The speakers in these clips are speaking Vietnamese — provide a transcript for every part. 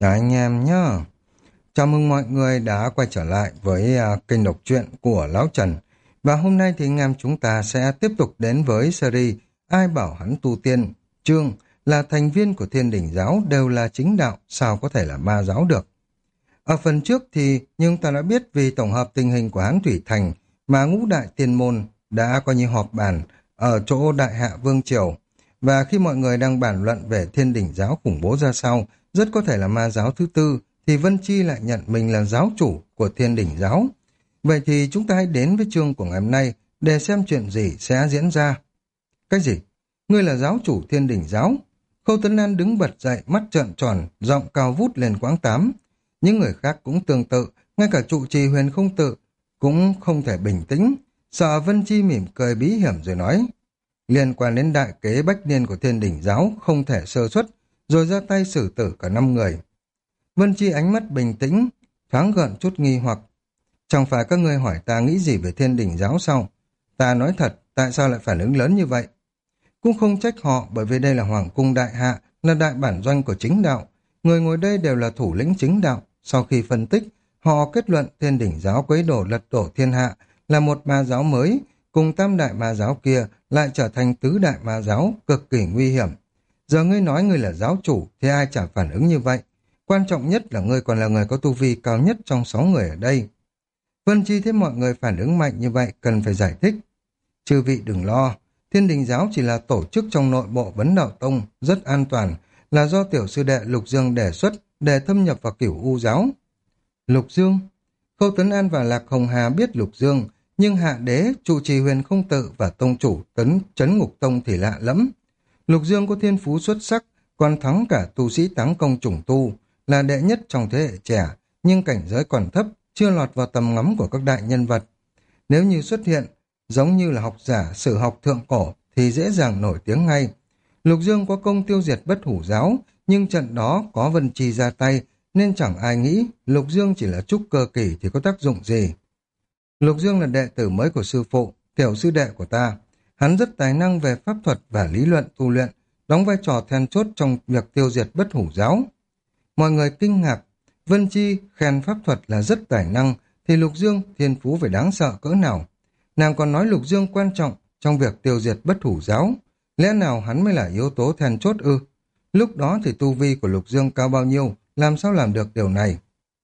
Chào anh em nhá. Chào mừng mọi người đã quay trở lại với kênh đọc truyện của Lão Trần. Và hôm nay thì anh em chúng ta sẽ tiếp tục đến với series Ai bảo hắn tu tiên, chương là thành viên của Thiên Đình giáo đều là chính đạo, sao có thể là ma giáo được. Ở phần trước thì nhưng ta đã biết vì tổng hợp tình hình của Hán Thủy Thành mà ngũ đại tiên môn đã coi như họp bàn ở chỗ Đại Hạ Vương Triều. Và khi mọi người đang bàn luận về Thiên Đình giáo khủng bố ra sao, rất có thể là ma giáo thứ tư, thì Vân Chi lại nhận mình là giáo chủ của Thiên Đình giáo. Vậy thì chúng ta hãy đến với chương của ngày hôm nay để xem chuyện gì sẽ diễn ra. Cái gì? Ngươi là giáo chủ Thiên Đình giáo? Khâu Tấn An đứng bật dậy, mắt trợn tròn, giọng cao vút lên quãng tám. Những người khác cũng tương tự, ngay cả trụ trì Huyền Không Tự cũng không thể bình tĩnh. Sợ Vân Chi mỉm cười bí hiểm rồi nói, liên quan đến đại kế bách niên của Thiên Đình giáo không thể sơ suất, rồi ra tay xử tử cả 5 người. Vân Chi ánh mắt bình tĩnh, thoáng gợn chút nghi hoặc. Chẳng phải các ngươi hỏi ta nghĩ gì về Thiên Đình giáo sao? Ta nói thật, tại sao lại phản ứng lớn như vậy? Cũng không trách họ, bởi vì đây là Hoàng cung Đại Hạ, là đại bản doanh của chính đạo. Người ngồi đây đều là thủ lĩnh chính đạo. Sau khi phân tích, họ kết luận Thiên Đình giáo quấy đổ lật đổ thiên hạ là một ma giáo mới, cùng tam đại ma giáo kia lại trở thành tứ đại ma giáo cực kỳ nguy hiểm. Giờ ngươi nói ngươi là giáo chủ thì ai chả phản ứng như vậy. Quan trọng nhất là ngươi còn là người có tu vi cao nhất trong 6 người ở đây. Vân Chi thấy mọi người phản ứng mạnh như vậy cần phải giải thích. Chư vị đừng lo, Thiên Đình giáo chỉ là tổ chức trong nội bộ Vấn Đạo Tông, rất an toàn, là do tiểu sư đệ Lục Dương đề xuất để thâm nhập vào Cửu U giáo. Lục Dương? Khâu Tuấn An và Lạc Hồng Hà biết Lục Dương, nhưng Hạ Đế, trụ trì Huyền Không Tự và tông chủ Trấn Ngục Tông thì lạ lắm. Lục Dương có thiên phú xuất sắc, còn thắng cả tu sĩ Táng Công chủng tu, là đệ nhất trong thế hệ trẻ, nhưng cảnh giới còn thấp, chưa lọt vào tầm ngắm của các đại nhân vật. Nếu như xuất hiện, giống như là học giả sử học thượng cổ, thì dễ dàng nổi tiếng ngay. Lục Dương có công tiêu diệt Bất Hủ giáo, nhưng trận đó có Vân Chi ra tay, nên chẳng ai nghĩ Lục Dương chỉ là trúc cơ kỳ thì có tác dụng gì. Lục Dương là đệ tử mới của sư phụ, tiểu sư đệ của ta. Hắn rất tài năng về pháp thuật và lý luận tu luyện, đóng vai trò then chốt trong việc tiêu diệt Bất Hủ giáo. Mọi người kinh ngạc, Vân Chi khen pháp thuật là rất tài năng, thì Lục Dương thiên phú phải đáng sợ cỡ nào. Nàng còn nói Lục Dương quan trọng trong việc tiêu diệt Bất Hủ giáo. Lẽ nào hắn mới là yếu tố then chốt ư? Lúc đó thì tu vi của Lục Dương cao bao nhiêu, làm sao làm được điều này?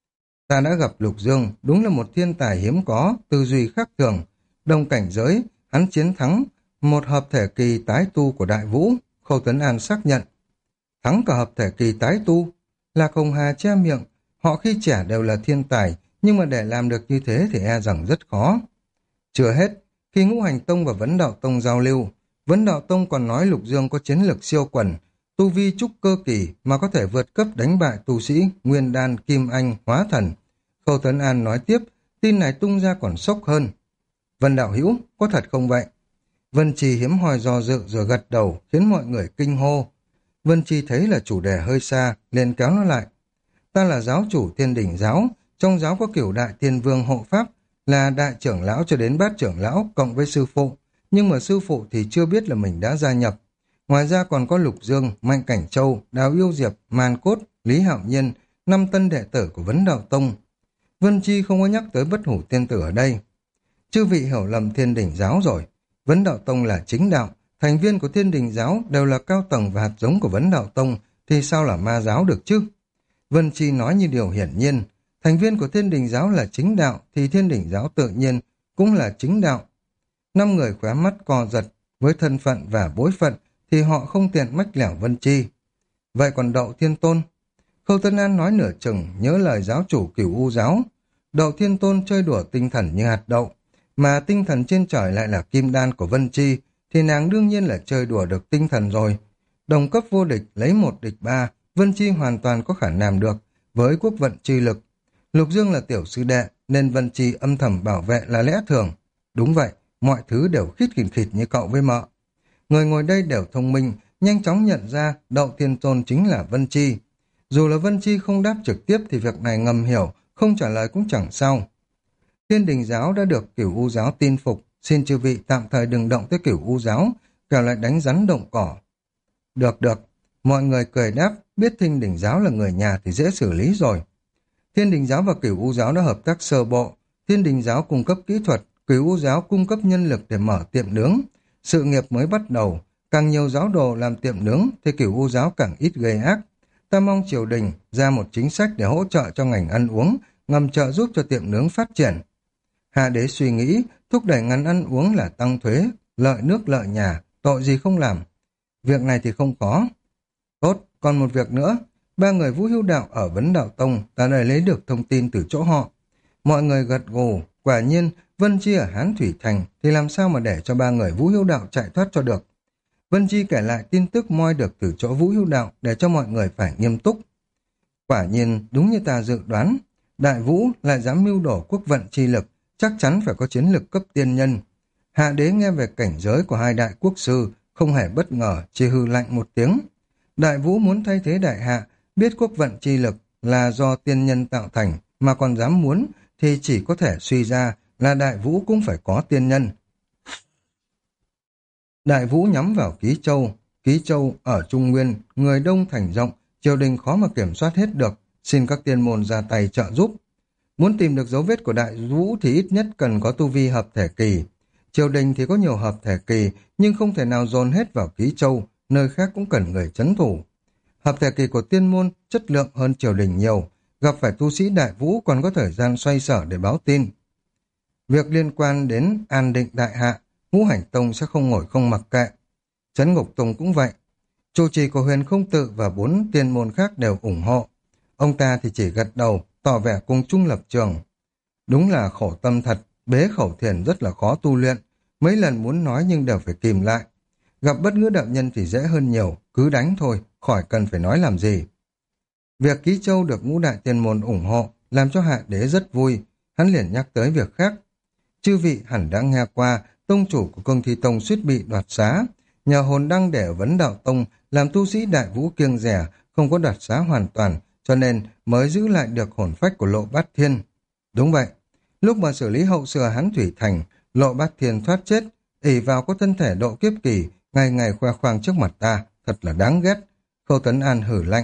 Ta đã gặp Lục Dương, đúng là một thiên tài hiếm có, tư duy khác thường. Đồng cảnh giới, hắn chiến thắng một hợp thể kỳ tái tu của Đại Vũ, Khâu Tuấn An xác nhận. Thắng cả hợp thể kỳ tái tu? Lạc Hồng Hà che miệng, họ khi trẻ đều là thiên tài, nhưng mà để làm được như thế thì e rằng rất khó. Chưa hết, khi Ngũ Hành Tông và Vấn Đạo Tông giao lưu, Vấn Đạo Tông còn nói Lục Dương có chiến lược siêu quần, tu vi trúc cơ kỳ mà có thể vượt cấp đánh bại tu sĩ Nguyên Đan, Kim Anh, Hóa Thần. Khâu Tuấn An nói tiếp, tin này tung ra còn sốc hơn. Vân Đạo Hữu, có thật không vậy? Vân Trì hiếm hoi do dự rồi gật đầu, khiến mọi người kinh hô. Vân Chi thấy là chủ đề hơi xa, liền kéo nó lại. Ta là giáo chủ Thiên Đình giáo, trong giáo có Cửu Đại Thiên Vương hộ pháp, là đại trưởng lão cho đến bát trưởng lão cộng với sư phụ, nhưng mà sư phụ thì chưa biết là mình đã gia nhập. Ngoài ra còn có Lục Dương, Mạnh Cảnh Châu, Đào Yêu Diệp, Màn Cốt, Lý Hạo Nhiên, 5 tân đệ tử của Vấn Đạo Tông. Vân Chi không có nhắc tới Bất Hủ Tiên Tử ở đây. Chư vị hiểu lầm Thiên Đình giáo rồi. Vấn Đạo Tông là chính đạo, thành viên của Thiên Đình giáo đều là cao tầng và hạt giống của Vấn Đạo Tông, thì sao là ma giáo được chứ? Vân Chi nói như điều hiển nhiên, thành viên của Thiên Đình giáo là chính đạo, thì Thiên Đình giáo tự nhiên cũng là chính đạo. 5 người khóe mắt co giật, với thân phận và bối phận thì họ không tiện mách lẻo Vân Chi. Vậy còn Đậu Thiên Tôn? Khâu Tân An nói nửa chừng nhớ lời giáo chủ Cửu U giáo. Đậu Thiên Tôn chơi đùa tinh thần như hạt đậu, mà tinh thần trên trời lại là kim đan của Vân Chi, thì nàng đương nhiên là chơi đùa được tinh thần rồi. Đồng cấp vô địch lấy 1 địch 3, Vân Chi hoàn toàn có khả năng làm được với quốc vận chi lực. Lục Dương là tiểu sư đệ nên Vân Chi âm thầm bảo vệ là lẽ thường. Đúng vậy, mọi thứ đều khít khịt khịt như cậu với mợ. Người ngồi đây đều thông minh, nhanh chóng nhận ra Đậu Thiên Tôn chính là Vân Chi. Dù là Vân Chi không đáp trực tiếp thì việc này ngầm hiểu, không trả lời cũng chẳng sao. Thiên Đình giáo đã được Cửu U giáo tin phục, xin chư vị tạm thời đừng động tới Cửu U giáo, kẻo lại đánh rắn động cỏ. Được, Mọi người cười đáp, biết Thiên Đình giáo là người nhà thì dễ xử lý rồi. Thiên Đình giáo và Cửu U giáo đã hợp tác sơ bộ. Thiên Đình giáo cung cấp kỹ thuật, Cửu U giáo cung cấp nhân lực để mở tiệm nướng. Sự nghiệp mới bắt đầu, càng nhiều giáo đồ làm tiệm nướng thì Cửu U giáo càng ít gây ác. Ta mong triều đình ra một chính sách để hỗ trợ cho ngành ăn uống, ngầm trợ giúp cho tiệm nướng phát triển. Hạ đế suy nghĩ, thúc đẩy ngành ăn uống là tăng thuế, lợi nước lợi nhà, tội gì không làm. Việc này thì không khó. Tốt, còn một việc nữa. Ba người Vũ Hữu Đạo ở Vấn Đạo Tông ta đã lấy được thông tin từ chỗ họ. Mọi người gật gù, quả nhiên Vân Chi ở Hán Thủy Thành thì làm sao mà để cho ba người Vũ Hữu Đạo chạy thoát cho được. Vân Chi kể lại tin tức moi được từ chỗ Vũ Hữu Đạo để cho mọi người phải nghiêm túc. Quả nhiên đúng như ta dự đoán, Đại Vũ lại dám mưu đổ quốc vận chi lực, chắc chắn phải có chiến lực cấp tiên nhân. Hạ đế nghe về cảnh giới của hai đại quốc sư, không hề bất ngờ, chỉ hừ lạnh một tiếng. Đại Vũ muốn thay thế đại hạ, biết quốc vận chi lực là do tiên nhân tạo thành, mà còn dám muốn thì chỉ có thể suy ra là Đại Vũ cũng phải có tiên nhân. Đại Vũ nhắm vào Ký Châu ở Trung Nguyên, người đông thành rộng, triều đình khó mà kiểm soát hết được, xin các tiên môn ra tay trợ giúp. Muốn tìm được dấu vết của Đại Vũ thì ít nhất cần có tu vi hợp thể kỳ. Triều đình thì có nhiều hợp thể kỳ, nhưng không thể nào dồn hết vào Ký Châu, nơi khác cũng cần người trấn thủ. Hợp thể kỳ của tiên môn chất lượng hơn triều đình nhiều, gặp phải tu sĩ Đại Vũ còn có thời gian xoay sở để báo tin. Việc liên quan đến an định đại hạ, Ngũ Hành Tông sẽ không ngồi không mặc kệ. Trấn Ngục Tông cũng vậy. Chủ trì của Huyền Không Tự và 4 tiên môn khác đều ủng hộ. Ông ta thì chỉ gật đầu, tỏ vẻ cùng chung lập trường. Đúng là khổ tâm thật, bế khẩu thiền rất là khó tu luyện. Mấy lần muốn nói nhưng đều phải kìm lại. Gặp bất ngữ đạo nhân thì dễ hơn nhiều, cứ đánh thôi, khỏi cần phải nói làm gì. Việc Ký Châu được ngũ đại tiên môn ủng hộ, làm cho Hạ đế rất vui. Hắn liền nhắc tới việc khác. Chư vị hẳn đã nghe qua, tông chủ của Cương Thi Tông suýt bị đoạt xá. Nhờ hồn đăng để ở Vấn Đạo Tông, làm tu sĩ Đại Vũ kiêng dè, không có đoạt xá hoàn toàn, cho nên mới giữ lại được hồn phách của Lộ Bát Thiên. Đúng vậy, lúc mà xử lý hậu sự Hán Thủy Thành, Lộ Bát Thiên thoát chết, ỷ vào có thân thể độ kiếp kỳ, ngày ngày khoe khoang trước mặt ta, thật là đáng ghét. Khâu Tấn An hử lạnh.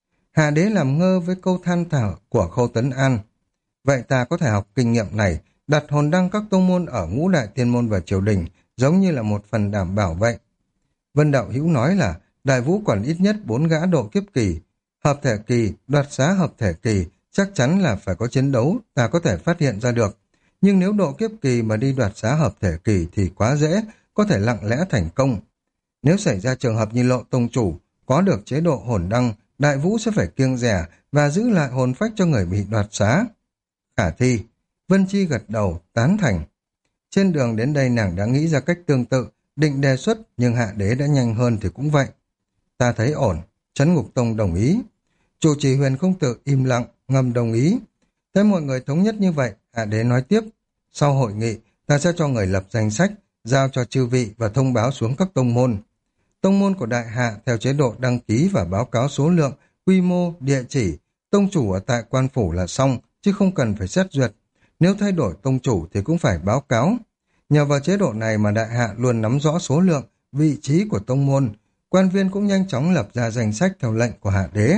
Hạ đế làm ngơ với câu than thở của Khâu Tấn An. Vậy ta có thể học kinh nghiệm này, đặt hồn đăng các tông môn ở ngũ đại tiên môn và triều đình, giống như là một phần đảm bảo vậy. Vân Đạo Hữu nói là Đại Vũ còn ít nhất 4 gã độ kiếp kỳ, hợp thể kỳ, đoạt xá hợp thể kỳ, chắc chắn là phải có chiến đấu, ta có thể phát hiện ra được. Nhưng nếu độ kiếp kỳ mà đi đoạt xá hợp thể kỳ thì quá dễ, có thể lặng lẽ thành công. Nếu xảy ra trường hợp như Lộ tông chủ, có được chế độ hồn đăng, Đại Vũ sẽ phải kiêng dè và giữ lại hồn phách cho người bị đoạt xá. Khả thi, Vân Chi gật đầu, tán thành. Trên đường đến đây nàng đã nghĩ ra cách tương tự, định đề xuất nhưng Hạ đế đã nhanh hơn thì cũng vậy. Ta thấy ổn, Trấn Ngục Tông đồng ý. Chủ trì Huyền Không Tự im lặng, ngầm đồng ý. Thấy mọi người thống nhất như vậy, Hạ đế nói tiếp. Sau hội nghị, ta sẽ cho người lập danh sách, giao cho chư vị và thông báo xuống các tông môn. Tông môn của Đại Hạ theo chế độ đăng ký và báo cáo số lượng, quy mô, địa chỉ. Tông chủ ở tại quan phủ là xong, chứ không cần phải xét duyệt. Nếu thay đổi tông chủ thì cũng phải báo cáo. Nhờ vào chế độ này mà Đại Hạ luôn nắm rõ số lượng, vị trí của tông môn. Quan viên cũng nhanh chóng lập ra danh sách theo lệnh của Hạ đế.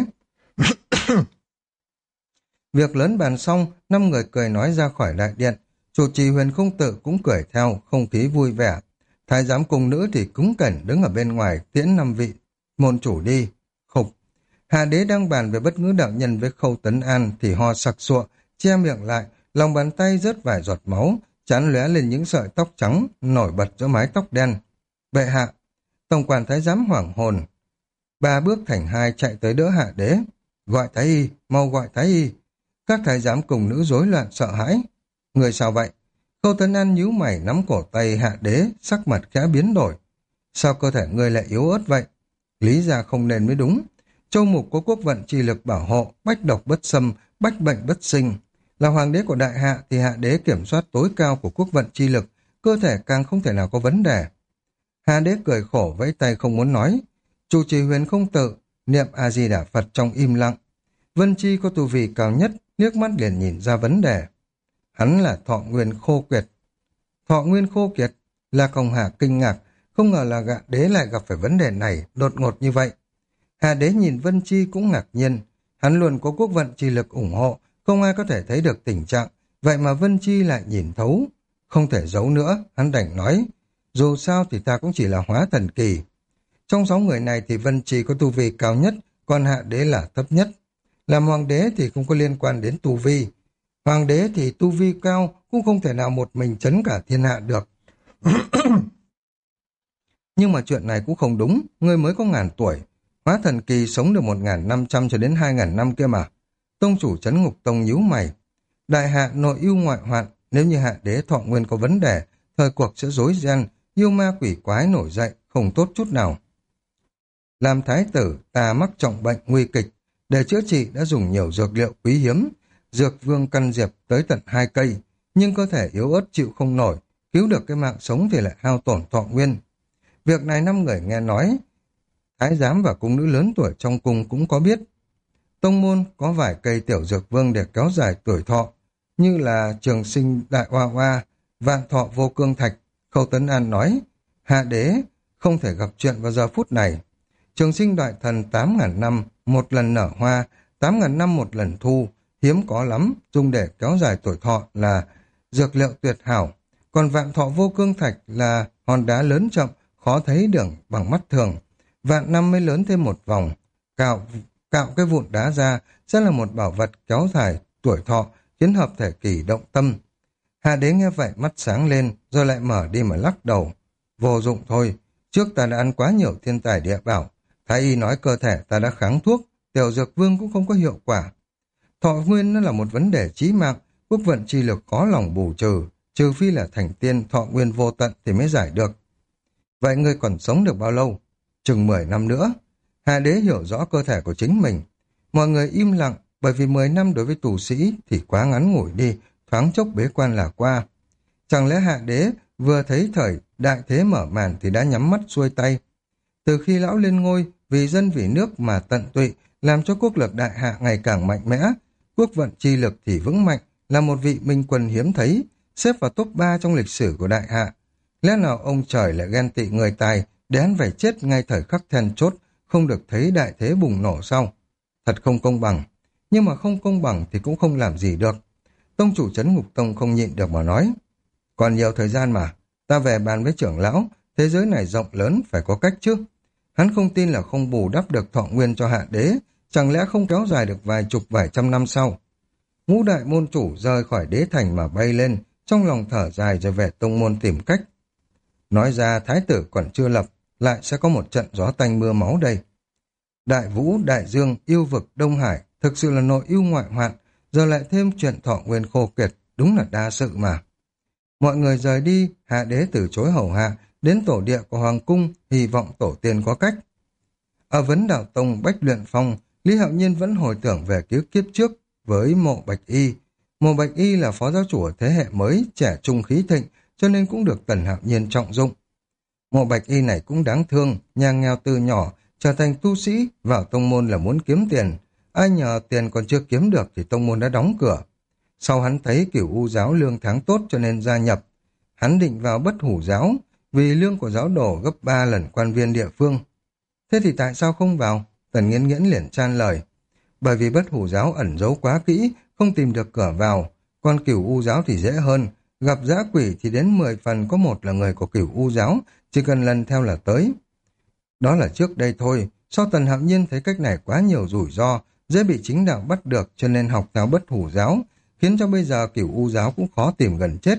Việc lớn bàn xong, 5 người cười nói ra khỏi đại điện. Chủ trì Huyền Không Tự cũng cười theo, không khí vui vẻ. Thái giám cùng nữ thì cứng cẩn đứng ở bên ngoài tiễn 5 vị môn chủ đi. Khục. Hạ đế đang bàn về bất ngữ đạo nhân với Khâu Tấn An thì ho sặc sụa, che miệng lại, lòng bàn tay rớt vài giọt máu, trán lóe lên những sợi tóc trắng nổi bật giữa mái tóc đen. Bệ hạ, tổng quản thái giám hoảng hồn. 3 bước thành 2 chạy tới đỡ Hạ đế. Gọi thái y, mau gọi thái y. Các thái giám cùng nữ rối loạn sợ hãi. Người sao vậy? Khâu Tấn An nhíu mày nắm cổ tay Hạ đế, sắc mặt khẽ biến đổi. Sao cơ thể ngươi lại yếu ớt vậy? Lý ra không nên mới đúng. Châu mục có quốc vận chi lực bảo hộ, bách độc bất xâm, bách bệnh bất sinh. Là hoàng đế của Đại Hạ thì Hạ đế kiểm soát tối cao của quốc vận chi lực, cơ thể càng không thể nào có vấn đề. Hạ đế cười khổ vẫy tay không muốn nói. Chủ trì Huyền Không Tự niệm A Di Đà Phật trong im lặng. Vân Chi có tu vi cao nhất, liếc mắt liền nhìn ra vấn đề. Hắn là Thọ Nguyên Khô Kiệt. Thọ Nguyên Khô Kiệt, Lạc Hồng Hà kinh ngạc, không ngờ là Hạ đế lại gặp phải vấn đề này đột ngột như vậy. Hạ đế nhìn Vân Chi cũng ngạc nhiên. Hắn luôn có quốc vận chi lực ủng hộ, không ai có thể thấy được tình trạng. Vậy mà Vân Chi lại nhìn thấu. Không thể giấu nữa, hắn đành nói. Dù sao thì ta cũng chỉ là hóa thần kỳ. Trong 6 người này thì Vân Chi có tu vi cao nhất, còn Hạ đế là thấp nhất. Làm hoàng đế thì không có liên quan đến tu vi. Hoàng đế thì tu vi cao, cũng không thể nào một mình trấn cả thiên hạ được. Nhưng mà chuyện này cũng không đúng, ngươi mới có 1000 tuổi. Hóa thần kỳ sống được 1500 cho đến 2000 năm kia mà. Tông chủ trấn ngục tông nhíu mày. Đại hạ nội ưu ngoại hoạn, nếu như hạ đế thọ nguyên có vấn đề, thời cuộc sẽ rối ren, yêu ma quỷ quái nổi dậy, không tốt chút nào. Làm thái tử, ta mắc trọng bệnh nguy kịch, để chữa trị đã dùng nhiều dược liệu quý hiếm, dược vương căn diệp tới tận 2 cây, nhưng cơ thể yếu ớt chịu không nổi, cứu được cái mạng sống thì lại hao tổn thọ nguyên. Việc này 5 người nghe nói, thái giám và cung nữ lớn tuổi trong cung cũng có biết. Tông môn có vài cây tiểu dược vương để kéo dài tuổi thọ, như là trường sinh đại hoa hoa, vạn thọ vô cương thạch. Khâu Tấn An nói, hạ đế không thể gặp chuyện vào giờ phút này. Trường sinh đại thần 8.000 năm một lần nở hoa, 8.000 năm một lần thu, hiếm có lắm, dùng để kéo dài tuổi thọ là dược liệu tuyệt hảo. Còn vạn thọ vô cương thạch là hòn đá lớn chậm, khó thấy đường bằng mắt thường. Vạn năm mới lớn thêm một vòng, cạo cái vụn đá ra sẽ là một bảo vật kéo dài tuổi thọ, khiến hợp thể kỳ động tâm. Hạ đế nghe vậy mắt sáng lên, rồi lại mở đi mà lắc đầu. Vô dụng thôi, trước ta đã ăn quá nhiều thiên tài địa bảo. Thái y nói cơ thể ta đã kháng thuốc, tiểu dược vương cũng không có hiệu quả. Thọ nguyên nó là một vấn đề chí mạng, quốc vận chi lực có lòng bù trừ, trừ phi là thành tiên thọ nguyên vô tận thì mới giải được. Vậy ngươi còn sống được bao lâu? Chừng 10 năm nữa. Hạ đế hiểu rõ cơ thể của chính mình. Mọi người im lặng, bởi vì 10 năm đối với tù sĩ thì quá ngắn ngủi đi, thoáng chốc bế quan là qua. Chẳng lẽ hạ đế vừa thấy thời đại thế mở màn thì đã nhắm mắt xuôi tay? Từ khi lão lên ngôi, vì dân vì nước mà tận tụy, làm cho quốc lực đại hạ ngày càng mạnh mẽ, quốc vận chi lực thì vững mạnh, là một vị minh quân hiếm thấy, xếp vào top 3 trong lịch sử của đại hạ. Lẽ nào ông trời lại ghen tị người tài, để hắn phải chết ngay thời khắc then chốt, không được thấy đại thế bùng nổ sau? Thật không công bằng, nhưng mà không công bằng thì cũng không làm gì được. Tông chủ trấn ngục tông không nhịn được mà nói, còn nhiều thời gian mà, ta về bàn với trưởng lão, thế giới này rộng lớn phải có cách chứ. Hắn không tin là không bù đắp được thọ nguyên cho hạ đế, chẳng lẽ không kéo dài được vài chục vài trăm năm sau. Ngũ đại môn chủ rời khỏi đế thành mà bay lên, trong lòng thở dài rồi về tông môn tìm cách. Nói ra thái tử còn chưa lập, lại sẽ có một trận gió tanh mưa máu đây. Đại Vũ, Đại Dương, yêu vực, Đông Hải, thực sự là nội ưu ngoại hoạn, giờ lại thêm chuyện thọ nguyên khô kiệt, đúng là đa sự mà. Mọi người rời đi, hạ đế từ chối hầu hạ, đến tổ địa của Hoàng Cung, hy vọng tổ tiên có cách. Ở Vấn Đạo Tông Bách Luyện Phong, Lý Hạo Nhiên vẫn hồi tưởng về ký kiếp trước với Mộ Bạch Y. Mộ Bạch Y là phó giáo chủ ở thế hệ mới, trẻ trung khí thịnh, cho nên cũng được Tần Hạo Nhiên trọng dụng. Mộ Bạch Y này cũng đáng thương, nhà nghèo từ nhỏ, trở thành tu sĩ, vào tông môn là muốn kiếm tiền. Ai nhờ tiền còn chưa kiếm được thì tông môn đã đóng cửa. Sau hắn thấy Cửu U giáo lương tháng tốt cho nên gia nhập. Hắn định vào Bất Hủ giáo, vì lương của giáo đồ gấp 3 lần quan viên địa phương. Thế thì tại sao không vào? Tần Nghiễn Nghiễn liền chan lời. Bởi vì Bất Hủ giáo ẩn giấu quá kỹ, không tìm được cửa vào. Còn Cửu U giáo thì dễ hơn. Gặp dã quỷ thì đến 10 phần có một là người của Cửu U giáo, chỉ cần lần theo là tới. Đó là trước đây thôi, sau Tần Hạo Nhiên thấy cách này quá nhiều rủi ro, dễ bị chính đạo bắt được cho nên học theo Bất Hủ giáo, khiến cho bây giờ Cửu U giáo cũng khó tìm gần chết.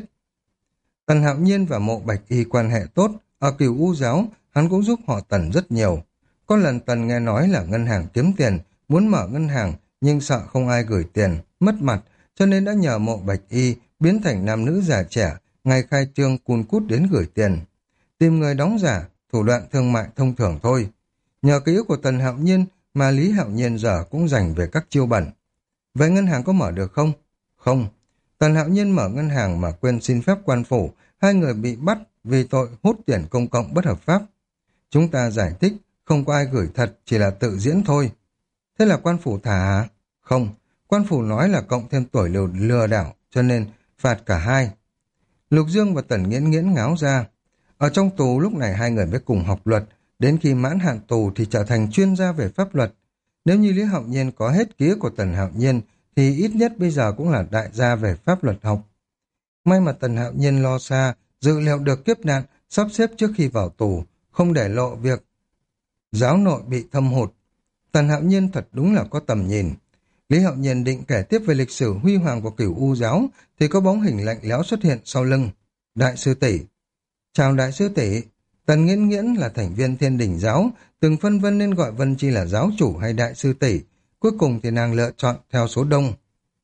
Tần Hạo Nhiên và Mộ Bạch Y quan hệ tốt, ở Cửu U giáo hắn cũng giúp họ Tần rất nhiều. Có lần Tần nghe nói là ngân hàng kiếm tiền, muốn mở ngân hàng nhưng sợ không ai gửi tiền, mất mặt, cho nên đã nhờ Mộ Bạch Y biến thành nam nữ già trẻ, ngày khai trương cun cút đến gửi tiền. Tìm người đóng giả, thủ đoạn thương mại thông thường thôi. Nhờ ký ức của Tần Hạo Nhiên mà Lý Hạo Nhiên giờ cũng dành về các chiêu bẩn. Vậy ngân hàng có mở được không? Không. Tần Hạo Nhiên mở ngân hàng mà quên xin phép quan phủ, hai người bị bắt vì tội hút tiền công cộng bất hợp pháp. Chúng ta giải thích, không có ai gửi thật, chỉ là tự diễn thôi. Thế là quan phủ thả hả? Không, quan phủ nói là cộng thêm tuổi lừa đảo, cho nên phạt cả hai. Lục Dương và Tần Nghiễn Nghiễn ngáo ra. Ở trong tù lúc này hai người mới cùng học luật, Đến khi mãn hạn tù thì trở thành chuyên gia về pháp luật. Nếu như Lý Hạo Nhiên có hết ký ức của Tần Hạo Nhiên thì ít nhất bây giờ cũng là đại gia về pháp luật học. May mà Tần Hạo Nhiên lo xa, dự liệu được kiếp nạn, sắp xếp trước khi vào tù, không để lộ việc giáo nội bị thâm hụt. Tần Hạo Nhiên thật đúng là có tầm nhìn. Lý Hạo Nhiên định kể tiếp về lịch sử huy hoàng của Cửu U giáo thì có bóng hình lạnh lẽo xuất hiện sau lưng. Đại sư tỷ. Chào đại sư tỷ. Tần Nghiễn Nghiễn là thành viên Thiên Đình giáo, từng phân vân nên gọi Vân Chi là giáo chủ hay đại sư tỷ. Cuối cùng thì nàng lựa chọn theo số đông.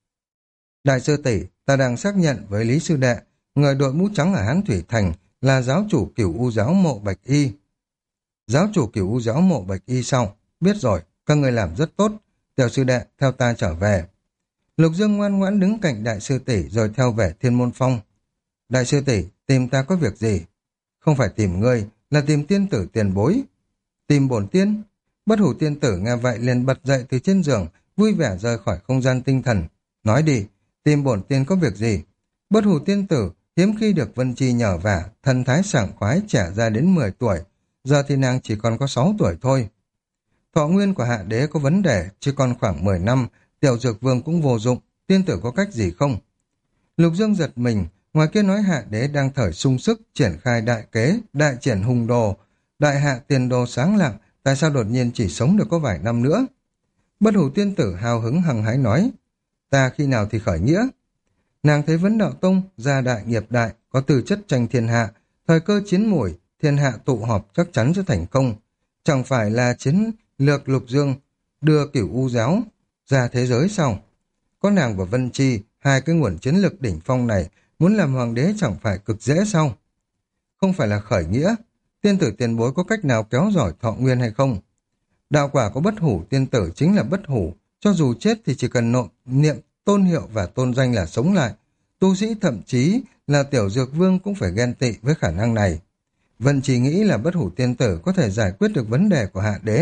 Đại sư tỷ, ta đang xác nhận với Lý sư đệ, người đội mũ trắng ở Hán Thủy Thành là giáo chủ Cửu U giáo Mộ Bạch Y. Giáo chủ Cửu U giáo Mộ Bạch Y sau, biết rồi, các người làm rất tốt. Tiểu sư đệ, theo ta trở về. Lục Dương ngoan ngoãn đứng cạnh đại sư tỷ rồi theo về Thiên Môn Phong. Đại sư tỷ, tìm ta có việc gì? Không phải tìm ngươi, là tìm tiên tử tiền bối. Tìm bổn tiên? Bất hủ tiên tử nghe vậy liền bật dậy từ trên giường, vui vẻ rời khỏi không gian tinh thần. Nói đi, tìm bổn tiên có việc gì? Bất hủ tiên tử hiếm khi được Vân Chi nhờ vả, thần thái sảng khoái trẻ ra đến 10 tuổi. Giờ thì nàng chỉ còn có 6 tuổi thôi. Thọ nguyên của hạ đế có vấn đề, chỉ còn khoảng 10 năm, tiểu dược vương cũng vô dụng, tiên tử có cách gì không? Lục Dương giật mình, ngoài kia nói hạ đế đang thời sung sức, triển khai đại kế, đại triển hùng đồ, đại hạ tiền đồ sáng lạng, tại sao đột nhiên chỉ sống được có vài năm nữa? Bất hủ tiên tử hào hứng hăng hái nói, ta khi nào thì khởi nghĩa? Nàng thấy Vấn Đạo Tông, gia đại nghiệp đại, có tư chất tranh thiên hạ, thời cơ chiến mùi, thiên hạ tụ họp chắc chắn sẽ thành công. Chẳng phải là chiến lược Lục Dương đưa Cửu U giáo ra thế giới sao? Có nàng và Vân Chi, hai cái nguồn chiến lực đỉnh phong này, muốn làm hoàng đế chẳng phải cực dễ sao? Không phải là khởi nghĩa, tiên tử tiền bối có cách nào kéo giỏi thọ nguyên hay không? Đạo quả của bất hủ tiên tử chính là bất hủ, cho dù chết thì chỉ cần niệm tôn hiệu và tôn danh là sống lại. Tu sĩ thậm chí là tiểu dược vương cũng phải ghen tị với khả năng này. Vân chỉ nghĩ là bất hủ tiên tử có thể giải quyết được vấn đề của hạ đế.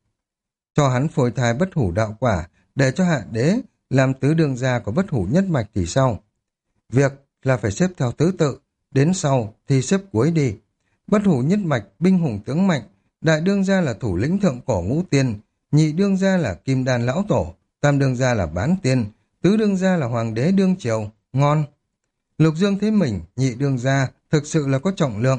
Cho hắn phôi thai bất hủ đạo quả, để cho hạ đế làm tứ đương gia của bất hủ nhất mạch thì sao? Việc là phải xếp theo tứ tự, đến sau thì xếp cuối đi. Bất hủ nhất mạch, binh hùng tướng mạnh, đại đương gia là thủ lĩnh thượng cổ ngũ tiên, nhị đương gia là kim đan lão tổ, tam đương gia là bán tiên, tứ đương gia là hoàng đế đương triều, ngon. Lục Dương thấy mình, nhị đương gia, thực sự là có trọng lượng.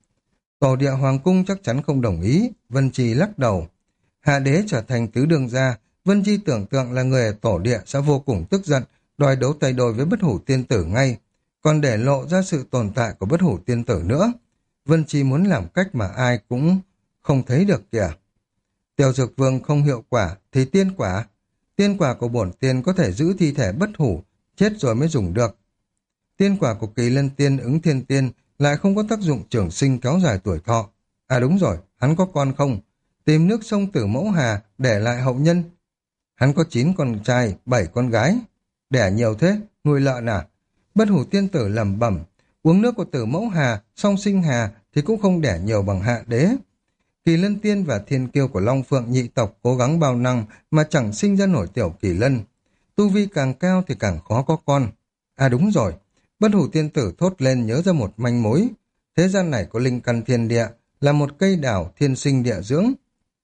Tổ địa hoàng cung chắc chắn không đồng ý, Vân Chi lắc đầu. Hạ đế trở thành tứ đương gia, Vân Chi tưởng tượng là người ở tổ địa sẽ vô cùng tức giận, đòi đấu tay đôi với bất hủ tiên tử ngay, còn để lộ ra sự tồn tại của bất hủ tiên tử nữa. Vân Chi muốn làm cách mà ai cũng không thấy được kìa. Tiểu dược vương không hiệu quả thì tiên quả. Tiên quả của bổn tiên có thể giữ thi thể bất hủ, chết rồi mới dùng được. Tiên quả của Kỳ Lân tiên ứng thiên tiên lại không có tác dụng trường sinh kéo dài tuổi thọ. À đúng rồi, hắn có con không? Tìm nước sông Tử Mẫu Hà để lại hậu nhân. Hắn có 9 con trai, 7 con gái. Đẻ nhiều thế, nuôi lợn à? Bất hủ tiên tử lẩm bẩm, uống nước của Tử Mẫu Hà, song sinh hà thì cũng không đẻ nhiều bằng hạ đế. Kỳ Lân tiên và thiên kiêu của Long Phượng nhị tộc cố gắng bao năng mà chẳng sinh ra nổi tiểu Kỳ Lân. Tu vi càng cao thì càng khó có con. À đúng rồi, bất hủ tiên tử thốt lên nhớ ra một manh mối. Thế gian này có linh căn thiên địa, là một cây đảo thiên sinh địa dưỡng.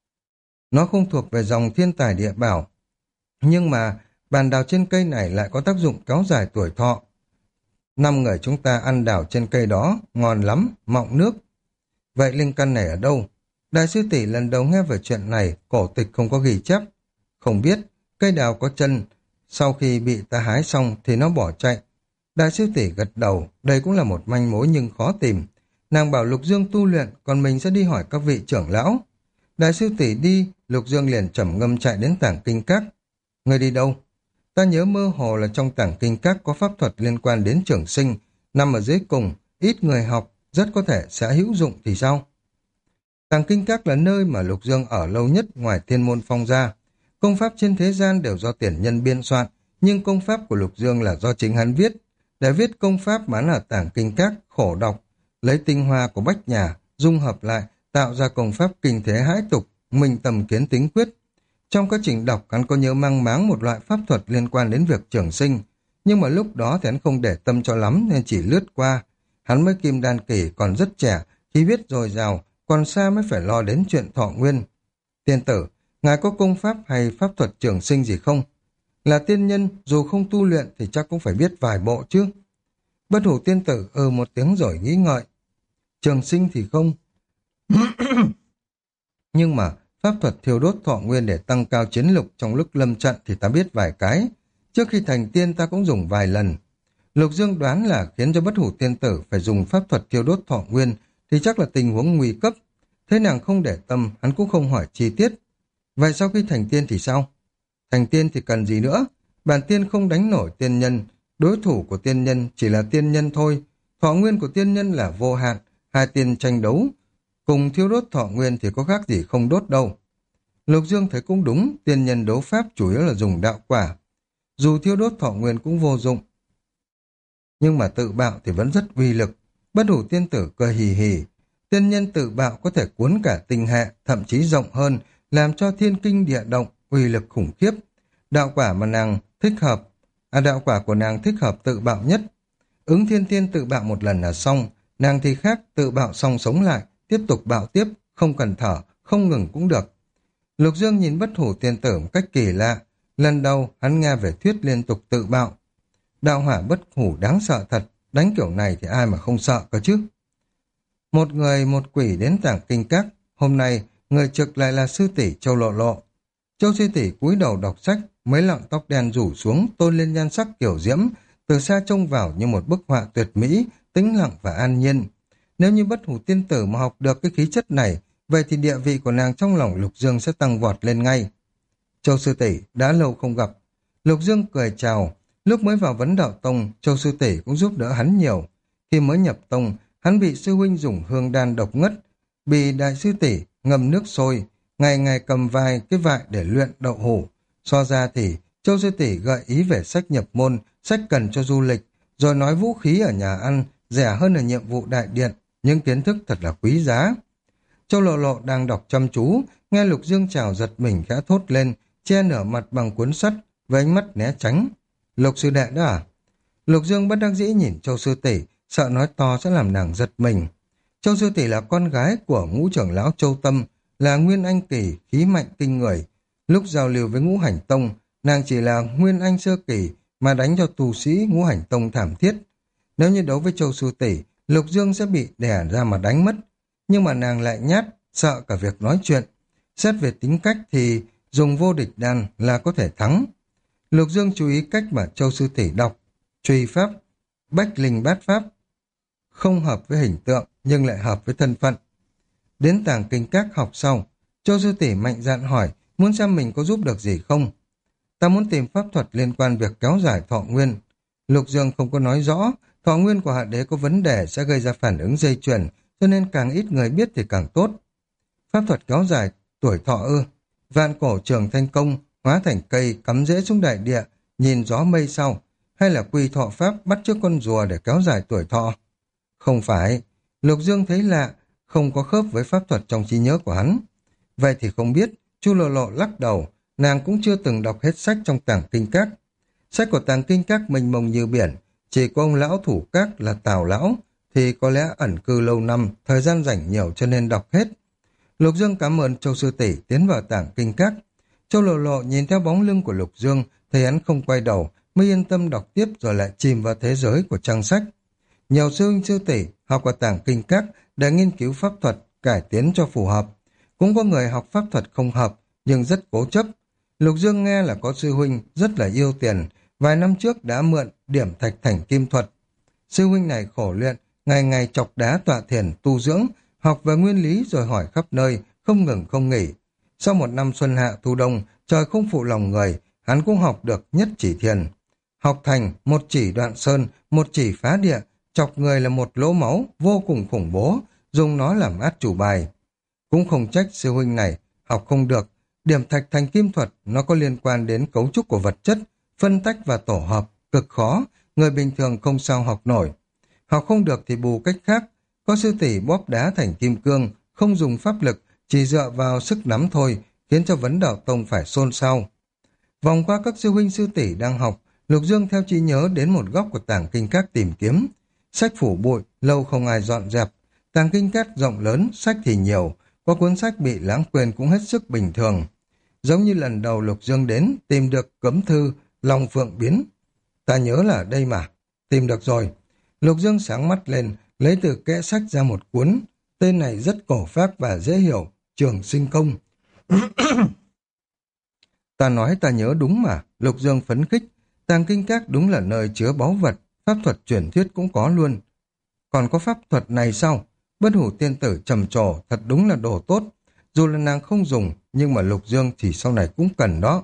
Nó không thuộc về dòng thiên tài địa bảo. Nhưng mà bàn đào trên cây này lại có tác dụng kéo dài tuổi thọ. 5 người chúng ta ăn đào trên cây đó, ngon lắm, mọng nước. Vậy linh căn này ở đâu? Đại sư tỷ lần đầu nghe về chuyện này, cổ tịch không có ghi chép. Không biết, cây đào có chân, sau khi bị ta hái xong thì nó bỏ chạy. Đại sư tỷ gật đầu, đây cũng là một manh mối nhưng khó tìm. Nàng bảo Lục Dương tu luyện, còn mình sẽ đi hỏi các vị trưởng lão. Đại sư tỷ đi, Lục Dương liền trầm ngâm chạy đến tảng kinh các. Người đi đâu? Ta nhớ mơ hồ là trong tảng kinh các có pháp thuật liên quan đến trường sinh, nằm ở dưới cùng, ít người học, rất có thể sẽ hữu dụng thì sao? Tàng kinh các là nơi mà Lục Dương ở lâu nhất ngoài Thiên Môn Phong ra. Công pháp trên thế gian đều do tiền nhân biên soạn, nhưng công pháp của Lục Dương là do chính hắn viết. Để viết công pháp mà ở tàng kinh các khổ đọc, lấy tinh hoa của bách nhà, dung hợp lại, tạo ra công pháp kinh thế hãi tục, minh tầm kiến tính quyết. Trong quá trình đọc, hắn có nhớ mang máng một loại pháp thuật liên quan đến việc trường sinh, nhưng mà lúc đó thì hắn không để tâm cho lắm nên chỉ lướt qua. Hắn mới kim đan kỳ còn rất trẻ, khi biết dồi dào, còn xa mới phải lo đến chuyện thọ nguyên. Tiên tử, ngài có công pháp hay pháp thuật trường sinh gì không? Là tiên nhân, dù không tu luyện thì chắc cũng phải biết vài bộ chứ. Bất hủ tiên tử một tiếng rồi nghĩ ngợi. Trường sinh thì không. Nhưng mà pháp thuật thiêu đốt thọ nguyên để tăng cao chiến lực trong lúc lâm trận thì ta biết vài cái. Trước khi thành tiên ta cũng dùng vài lần. Lục Dương đoán là khiến cho bất hủ tiên tử phải dùng pháp thuật thiêu đốt thọ nguyên thì chắc là tình huống nguy cấp. Thế nàng không để tâm, hắn cũng không hỏi chi tiết. Vậy sau khi thành tiên thì sao? Thành tiên thì cần gì nữa? Bản tiên không đánh nổi tiên nhân. Đối thủ của tiên nhân chỉ là tiên nhân thôi. Thọ nguyên của tiên nhân là vô hạn. Hai tiên tranh đấu. Cùng thiêu đốt thọ nguyên thì có khác gì không đốt đâu. Lục Dương thấy cũng đúng, tiên nhân đấu pháp chủ yếu là dùng đạo quả. Dù thiêu đốt thọ nguyên cũng vô dụng. Nhưng mà tự bạo thì vẫn rất uy lực. Bất hủ tiên tử cười hì hì. Tiên nhân tự bạo có thể cuốn cả tinh hệ, thậm chí rộng hơn, làm cho thiên kinh địa động, uy lực khủng khiếp. Đạo quả mà nàng thích hợp, đạo quả của nàng thích hợp tự bạo nhất. Ứng thiên tiên tự bạo một lần là xong, nàng thì khác, tự bạo xong sống lại, tiếp tục bạo tiếp, không cần thở, không ngừng cũng được. Lục Dương nhìn bất hủ tiên tử một cách kỳ lạ. Lần đầu hắn nghe về thuyết liên tục tự bạo. Đạo hỏa bất hủ đáng sợ thật, đánh kiểu này thì ai mà không sợ cơ chứ. Một người một quỷ đến tảng kinh các, hôm nay người trực lại là sư tỷ Châu Lộ Lộ. Châu sư tỷ cúi đầu đọc sách, mấy lọn tóc đen rủ xuống tôn lên nhan sắc kiểu diễm, từ xa trông vào như một bức họa tuyệt mỹ, tĩnh lặng và an nhiên. Nếu như bất hủ tiên tử mà học được cái khí chất này, vậy thì địa vị của nàng trong lòng Lục Dương sẽ tăng vọt lên ngay. Châu sư tỷ đã lâu không gặp. Lục Dương cười chào. Lúc mới vào Vấn Đạo Tông, Châu sư tỷ cũng giúp đỡ hắn nhiều. Khi mới nhập tông, hắn bị sư huynh dùng hương đan độc ngất, bị đại sư tỷ ngâm nước sôi, ngày ngày cầm vài cái vại để luyện đậu hũ. So ra thì Châu sư tỷ gợi ý về sách nhập môn, sách cần cho du lịch, rồi nói vũ khí ở nhà ăn rẻ hơn ở nhiệm vụ đại điện, những kiến thức thật là quý giá. Châu Lộ Lộ đang đọc chăm chú, nghe Lục Dương chào giật mình khẽ thốt lên, che nở mặt bằng cuốn sách, với ánh mắt né tránh. Lục sư đệ đó à? Lục Dương bất đắc dĩ nhìn Châu sư tỷ, sợ nói to sẽ làm nàng giật mình. Châu sư tỷ là con gái của ngũ trưởng lão Châu Tâm, là nguyên anh kỳ, khí mạnh kinh người. Lúc giao lưu với ngũ hành tông, nàng chỉ là nguyên anh sơ kỳ mà đánh cho tù sĩ ngũ hành tông thảm thiết. Nếu như đấu với Châu sư tỷ, Lục Dương sẽ bị đè ra mà đánh mất. Nhưng mà nàng lại nhát, sợ cả việc nói chuyện. Xét về tính cách thì dùng vô địch đan là có thể thắng. Lục Dương chú ý cách mà Châu sư tỷ đọc, truy pháp, bách linh bát pháp, không hợp với hình tượng nhưng lại hợp với thân phận. Đến tàng kinh các học sau, Châu sư tỷ mạnh dạn hỏi, muốn xem mình có giúp được gì không. Ta muốn tìm pháp thuật liên quan việc kéo dài thọ nguyên. Lục Dương không có nói rõ, thọ nguyên của hạ đế có vấn đề sẽ gây ra phản ứng dây chuyền, cho nên càng ít người biết thì càng tốt. Pháp thuật kéo dài tuổi thọ ư? Vạn cổ trường thanh công, hóa thành cây cắm rễ xuống đại địa, nhìn gió mây sau, hay là quy thọ pháp bắt chước con rùa để kéo dài tuổi thọ? Không phải. Lục Dương thấy lạ, không có khớp với pháp thuật trong trí nhớ của hắn. Vậy thì không biết. Chu Lộ Lộ lắc đầu, nàng cũng chưa từng đọc hết sách trong tàng kinh các. Sách của tàng kinh các mênh mông như biển, chỉ có ông lão thủ các là Tào lão thì có lẽ ẩn cư lâu năm, thời gian rảnh nhiều cho nên đọc hết. Lục Dương cảm ơn Châu sư tỷ tiến vào tàng kinh các. Châu Lộ Lộ nhìn theo bóng lưng của Lục Dương, thấy hắn không quay đầu, mới yên tâm đọc tiếp rồi lại chìm vào thế giới của trang sách. Nhiều sư huynh sư tỷ học ở tàng kinh các để nghiên cứu pháp thuật, cải tiến cho phù hợp. Cũng có người học pháp thuật không hợp, nhưng rất cố chấp. Lục Dương nghe là có sư huynh rất là yêu tiền, vài năm trước đã mượn điểm thạch thành kim thuật. Sư huynh này khổ luyện, ngày ngày chọc đá tọa thiền tu dưỡng, học về nguyên lý rồi hỏi khắp nơi, không ngừng không nghỉ. Sau một năm xuân hạ thu đông, trời không phụ lòng người, hắn cũng học được nhất chỉ thiền. Học thành, một chỉ đoạn sơn, một chỉ phá địa, chọc người là một lỗ máu, vô cùng khủng bố, dùng nó làm át chủ bài. Cũng không trách sư huynh này, học không được. Điểm thạch thành kim thuật, nó có liên quan đến cấu trúc của vật chất, phân tách và tổ hợp, cực khó, người bình thường không sao học nổi. Học không được thì bù cách khác, có sư tỷ bóp đá thành kim cương, không dùng pháp lực, chỉ dựa vào sức nắm thôi, khiến cho Vấn Đạo Tông phải xôn xao. Vòng qua các sư huynh sư tỷ đang học, Lục Dương theo trí nhớ đến một góc của tàng kinh các tìm kiếm. Sách phủ bụi, lâu không ai dọn dẹp. Tàng kinh các rộng lớn, sách thì nhiều, có cuốn sách bị lãng quên cũng hết sức bình thường. Giống như lần đầu Lục Dương đến, tìm được cấm thư, Long Phượng Biến. Ta nhớ là đây mà, tìm được rồi. Lục Dương sáng mắt lên, lấy từ kẽ sách ra một cuốn, tên này rất cổ phác và dễ hiểu, Trường Sinh Công. Ta nói ta nhớ đúng mà, Lục Dương phấn khích, tàng kinh các đúng là nơi chứa báu vật, pháp thuật truyền thuyết cũng có luôn. Còn có pháp thuật này sao? Bất hủ tiên tử trầm trồ, thật đúng là đồ tốt. Dù là nàng không dùng, nhưng mà Lục Dương thì sau này cũng cần đó.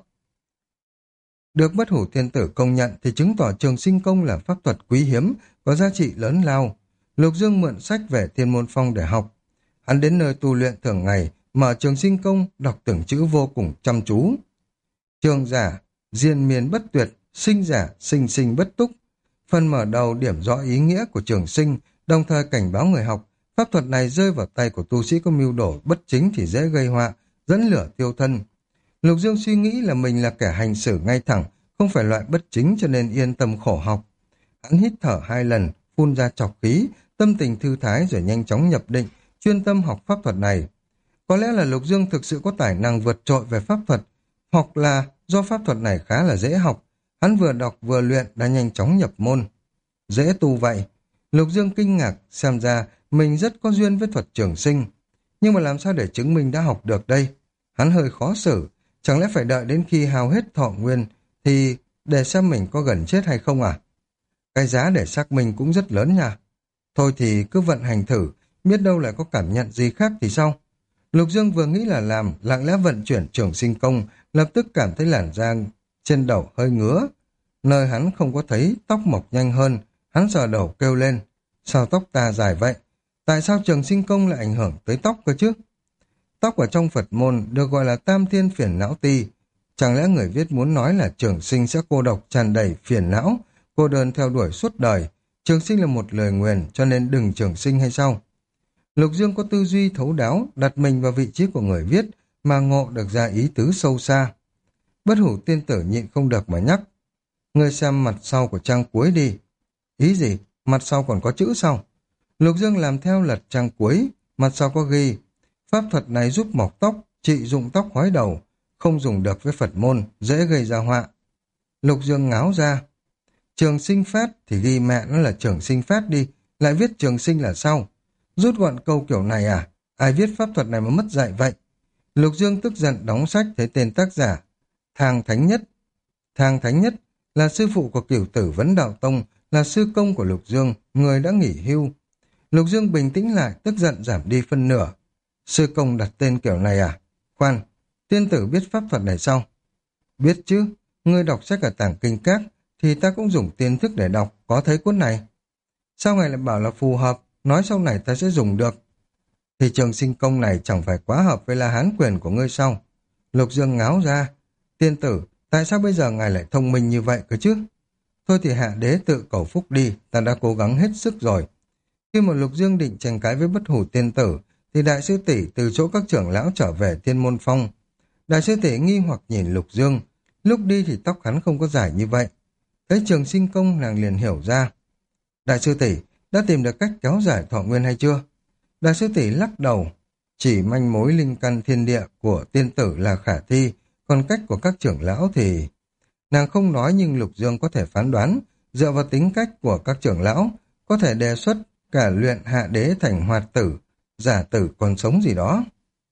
Được bất hủ tiên tử công nhận thì chứng tỏ Trường Sinh Công là pháp thuật quý hiếm, có giá trị lớn lao. Lục Dương mượn sách về Thiên Môn Phong để học. Hắn đến nơi tu luyện thường ngày, mở Trường Sinh Công, đọc từng chữ vô cùng chăm chú. Trường giả, diên miên bất tuyệt, sinh giả, sinh sinh bất túc. Phần mở đầu điểm rõ ý nghĩa của trường sinh, đồng thời cảnh báo người học, pháp thuật này rơi vào tay của tu sĩ có mưu đồ bất chính thì dễ gây họa, dẫn lửa tiêu thân. Lục Dương suy nghĩ là mình là kẻ hành xử ngay thẳng, không phải loại bất chính cho nên yên tâm khổ học. Hắn hít thở 2 lần, phun ra trọc khí, tâm tình thư thái rồi nhanh chóng nhập định, chuyên tâm học pháp thuật này. Có lẽ là Lục Dương thực sự có tài năng vượt trội về pháp thuật, hoặc là do pháp thuật này khá là dễ học, hắn vừa đọc vừa luyện đã nhanh chóng nhập môn. Dễ tu vậy. Lục Dương kinh ngạc, xem ra mình rất có duyên với thuật trường sinh. Nhưng mà làm sao để chứng minh đã học được đây? Hắn hơi khó xử, chẳng lẽ phải đợi đến khi hao hết thọ nguyên thì để xem mình có gần chết hay không à? Cái giá để xác minh cũng rất lớn nha. Thôi thì cứ vận hành thử, biết đâu lại có cảm nhận gì khác thì sao? Lục Dương vừa nghĩ là làm, lặng lẽ vận chuyển trường sinh công, lập tức cảm thấy làn da trên đầu hơi ngứa. Nơi hắn không có thấy tóc mọc nhanh hơn, hắn sờ đầu kêu lên. Sao tóc ta dài vậy? Tại sao trường sinh công lại ảnh hưởng tới tóc cơ chứ? Tóc ở trong Phật môn được gọi là tam thiên phiền não ti. Chẳng lẽ người viết muốn nói là trường sinh sẽ cô độc tràn đầy phiền não, cô đơn theo đuổi suốt đời. Trường sinh là một lời nguyền cho nên đừng trường sinh hay sao? Lục Dương có tư duy thấu đáo, đặt mình vào vị trí của người viết mà ngộ được ra ý tứ sâu xa. Bất hủ tiên tử nhịn không được mà nhắc. Ngươi xem mặt sau của trang cuối đi. Ý gì? Mặt sau còn có chữ sao? Lục Dương làm theo lật trang cuối, mặt sau có ghi. Pháp thuật này giúp mọc tóc, trị dụng tóc hói đầu, không dùng được với Phật môn, dễ gây ra họa. Lục Dương ngáo ra. Trường sinh phát thì ghi mẹ nó là trường sinh phát đi, lại viết trường sinh là sao? Rút gọn câu kiểu này à? Ai viết pháp thuật này mà mất dạy vậy? Lục Dương tức giận đóng sách thấy tên tác giả. Thang Thánh Nhất. Thang Thánh Nhất là sư phụ của Cửu Tử Vấn Đạo Tông, là sư công của Lục Dương, người đã nghỉ hưu. Lục Dương bình tĩnh lại, tức giận giảm đi phân nửa. Sư công đặt tên kiểu này à? Khoan, tiên tử biết pháp thuật này sao? Biết chứ, ngươi đọc sách ở tàng kinh các, thì ta cũng dùng tiên thức để đọc, có thấy cuốn này. Sao ngài lại bảo là phù hợp, nói sau này ta sẽ dùng được? Thì trường sinh công này chẳng phải quá hợp với La Hán quyền của ngươi sao? Lục Dương ngáo ra. Tiên tử, tại sao bây giờ ngài lại thông minh như vậy cơ chứ? Thôi thì hạ đế tự cầu phúc đi, ta đã cố gắng hết sức rồi. Khi mà Lục Dương định tranh cãi với bất hủ tiên tử, thì đại sư tỷ từ chỗ các trưởng lão trở về Thiên Môn Phong. Đại sư tỷ nghi hoặc nhìn Lục Dương, lúc đi thì tóc hắn không có dài như vậy. Thấy trường sinh công nàng liền hiểu ra. Đại sư tỷ đã tìm được cách kéo dài thọ nguyên hay chưa? Đại sư tỷ lắc đầu, chỉ manh mối linh căn thiên địa của tiên tử là khả thi, còn cách của các trưởng lão thì... Nàng không nói nhưng Lục Dương có thể phán đoán, dựa vào tính cách của các trưởng lão, có thể đề xuất cả luyện hạ đế thành hoạt tử, giả tử còn sống gì đó.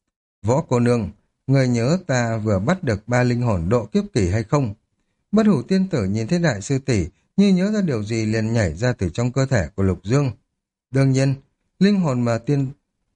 Võ cô nương, người nhớ ta vừa bắt được 3 linh hồn độ kiếp kỳ hay không? Bất hủ tiên tử nhìn thấy đại sư tỷ như nhớ ra điều gì liền nhảy ra từ trong cơ thể của Lục Dương. Đương nhiên, linh hồn mà tiên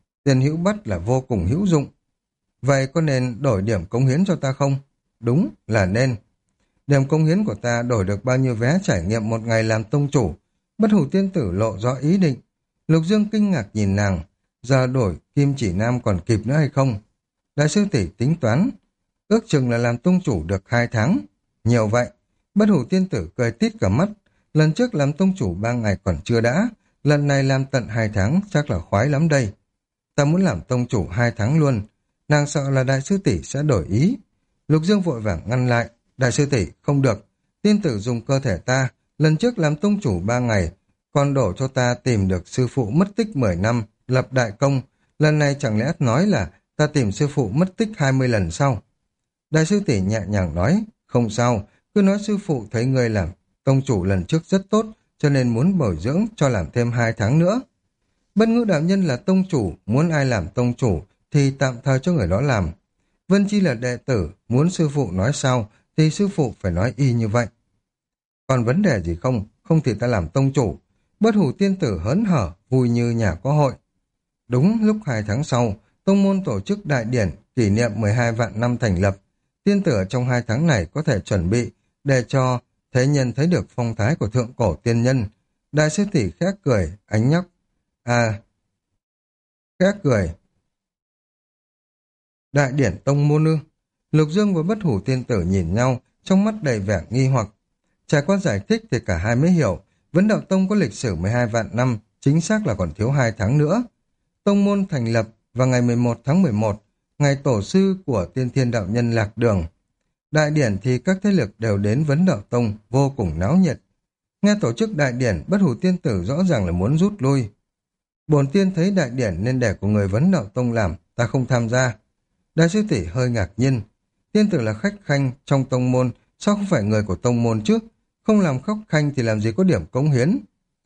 hữu bắt là vô cùng hữu dụng. Vậy có nên đổi điểm cống hiến cho ta không? Đúng là nên. Điểm cống hiến của ta đổi được bao nhiêu vé trải nghiệm một ngày làm tông chủ? Bất hủ tiên tử lộ rõ ý định. Lục Dương kinh ngạc nhìn nàng. Giờ đổi kim chỉ nam còn kịp nữa hay không? Đại sư tỷ tính toán. Ước chừng là làm tông chủ được 2 tháng. Nhiều vậy. Bất hủ tiên tử cười tít cả mắt. Lần trước làm tông chủ 3 ngày còn chưa đã. Lần này làm tận 2 tháng chắc là khoái lắm đây. Ta muốn làm tông chủ 2 tháng luôn. Nàng sợ là đại sư tỷ sẽ đổi ý. Lục Dương vội vàng ngăn lại. Đại sư tỷ không được. Tiên tử dùng cơ thể ta. Lần trước làm tông chủ 3 ngày. Còn đổ cho ta tìm được sư phụ mất tích 10 năm. lập đại công, lần này chẳng lẽ nói là ta tìm sư phụ mất tích 20 lần sau? Đại sư tỷ nhẹ nhàng nói, không sao, cứ nói sư phụ thấy ngươi làm tông chủ lần trước rất tốt, cho nên muốn bồi dưỡng cho làm thêm 2 tháng nữa. Bất Ngữ đạo nhân là tông chủ, muốn ai làm tông chủ thì tạm thời cho người đó làm. Vân Chi là đệ tử, muốn sư phụ nói sao thì sư phụ phải nói y như vậy. Còn vấn đề gì không? Không thì ta làm tông chủ. Bất Hủ tiên tử hớn hở, vui như nhà có hội. Đúng lúc 2 tháng sau, tông môn tổ chức đại điển kỷ niệm 12 vạn năm thành lập. Tiên tử trong 2 tháng này có thể chuẩn bị để cho thế nhân thấy được phong thái của thượng cổ tiên nhân. Đại sư tỷ khẽ cười, ánh nhóc. Khẽ cười. Đại điển tông môn ư? Lục Dương và Bất Hủ tiên tử nhìn nhau, trong mắt đầy vẻ nghi hoặc. Trải qua giải thích thì cả hai mới hiểu, Vấn Đạo Tông có lịch sử 12 vạn năm, chính xác là còn thiếu 2 tháng nữa. Tông môn thành lập vào ngày 11 tháng 11, ngày tổ sư của Tiên Thiên đạo nhân lạc đường. Đại điển thì các thế lực đều đến Vấn Đạo Tông, vô cùng náo nhiệt. Nghe tổ chức đại điển, Bất Hủ tiên tử rõ ràng là muốn rút lui. Bổn tiên thấy đại điển nên để của người Vấn Đạo Tông làm, ta không tham gia. Đại sư tỷ hơi ngạc nhiên. Tiên tử là khách khanh trong tông môn, sao không phải người của tông môn chứ? Không làm khóc khanh thì làm gì có điểm cống hiến?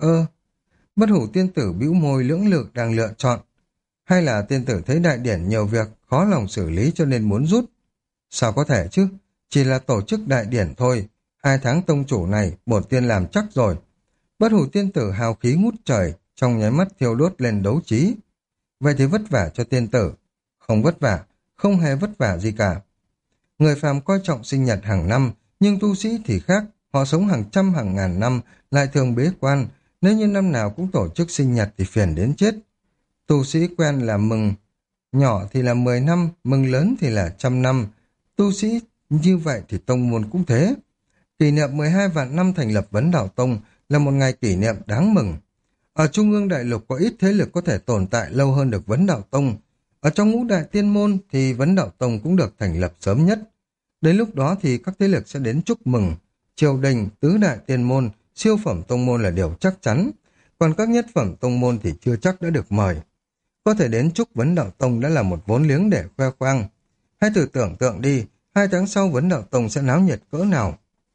Bất Hủ tiên tử bĩu môi lưỡng lự đang lựa chọn. Hay là tiên tử thấy đại điển nhiều việc, khó lòng xử lý cho nên muốn rút? Sao có thể chứ? Chỉ là tổ chức đại điển thôi. 2 tháng tông chủ này, bổn tiên làm chắc rồi. Bất Hủ tiên tử hào khí ngút trời, trong nháy mắt thiêu đốt lên đấu trí. Vậy thì vất vả cho tiên tử. Không vất vả, không hề vất vả gì cả. Người phàm coi trọng sinh nhật hàng năm, nhưng tu sĩ thì khác, họ sống hàng trăm hàng ngàn năm, lại thường bế quan, nếu như năm nào cũng tổ chức sinh nhật thì phiền đến chết. Tu sĩ quen là mừng nhỏ thì là 10 năm, mừng lớn thì là 100 năm. Tu sĩ như vậy thì tông môn cũng thế. Kỷ niệm 12 vạn năm thành lập Vấn Đạo Tông là một ngày kỷ niệm đáng mừng. Ở Trung ương Đại Lục có ít thế lực có thể tồn tại lâu hơn được Vấn Đạo Tông. Ở trong ngũ đại tiên môn thì Vấn Đạo Tông cũng được thành lập sớm nhất. Đến lúc đó thì các thế lực sẽ đến chúc mừng. Triều đình, tứ đại tiên môn, siêu phẩm tông môn là điều chắc chắn. Còn các nhất phẩm tông môn thì chưa chắc đã được mời. Có thể đến chúc Vấn Đạo Tông đã là một vốn liếng để khoe khoang. Hãy thử tưởng tượng đi, 2 tháng sau Vấn Đạo Tông sẽ náo nhiệt cỡ nào.